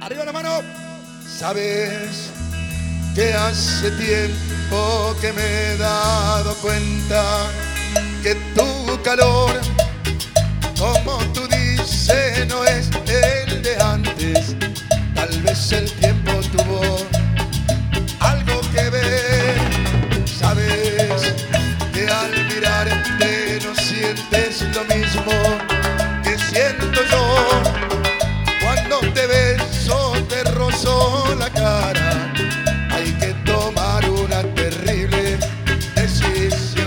Arriba la mano. Sabes que hace tiempo que me he dado cuenta que tu calor, como tú dices, no es el de antes. Tal vez el tiempo tuvo algo que ver. Sabes que al mirarte no sientes lo mismo que siento yo. Cuando te beso, te rozo la cara. Hay que tomar una terrible decisión.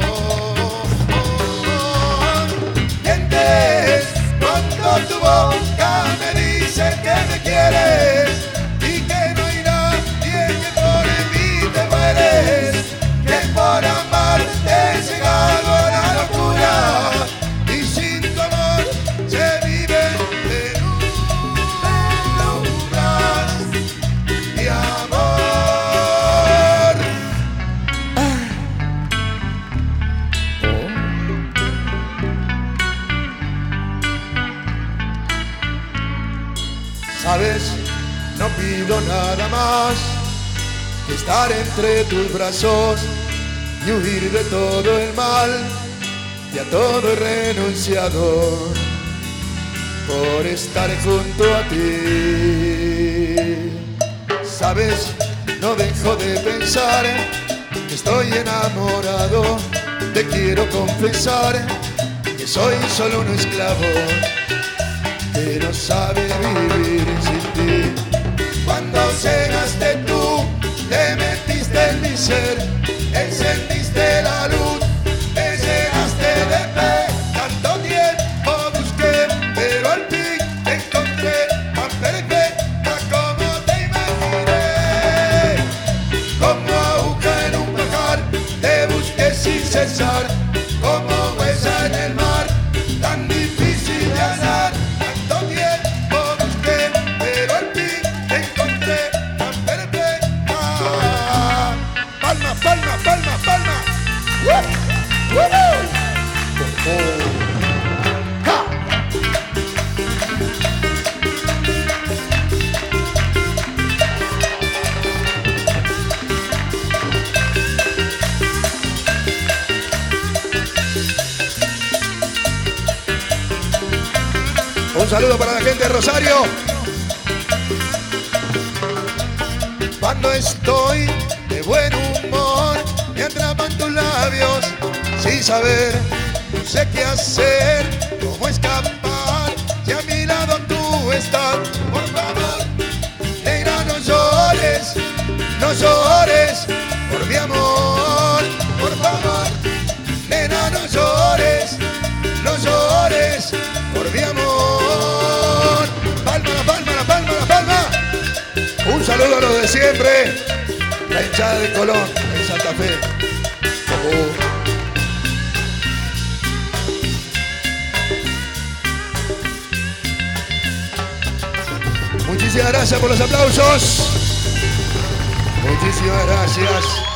Mientes cuando tu boca me dice que me quieres y que no hay nadie que por mí te mueres, que por amarte he llegado a la locura y sin tu amor se vive en penumbras de amor. Sabes, no pido nada más que estar entre tus brazos y huir de todo el mal, y a todo he renunciado por estar junto a ti. Sabes, no dejo de pensar que estoy enamorado. Te quiero confesar que soy solo un esclavo que no sabe vivir sin ti. Cuando llegaste tú, te metiste en mi ser, encendiste la luz, me llenaste de fe. Tanto tiempo busqué, pero al fin te encontré tan perfecta como te imaginé. Como aguja en un pajar, te busqué sin cesar, como huella en el mar, tan difícil de hallar. Tanto tiempo busqué, pero al fin te encontré tan perfecta. Palma, palma, palma, palma. ¡Ja! Un saludo para la gente de Rosario. Cuando estoy de buen humor, me atrapan tus labios sin saber, no sé qué hacer, cómo escapar, si a mi lado tú estás. Por favor, negra, no llores por mi amor. Por favor, nena, no llores por mi amor. Palma, la palma, la palma, la palma. Un saludo a los de siempre, la hinchada de Colón, en Santa Fe. Muchísimas gracias por los aplausos. Muchísimas gracias.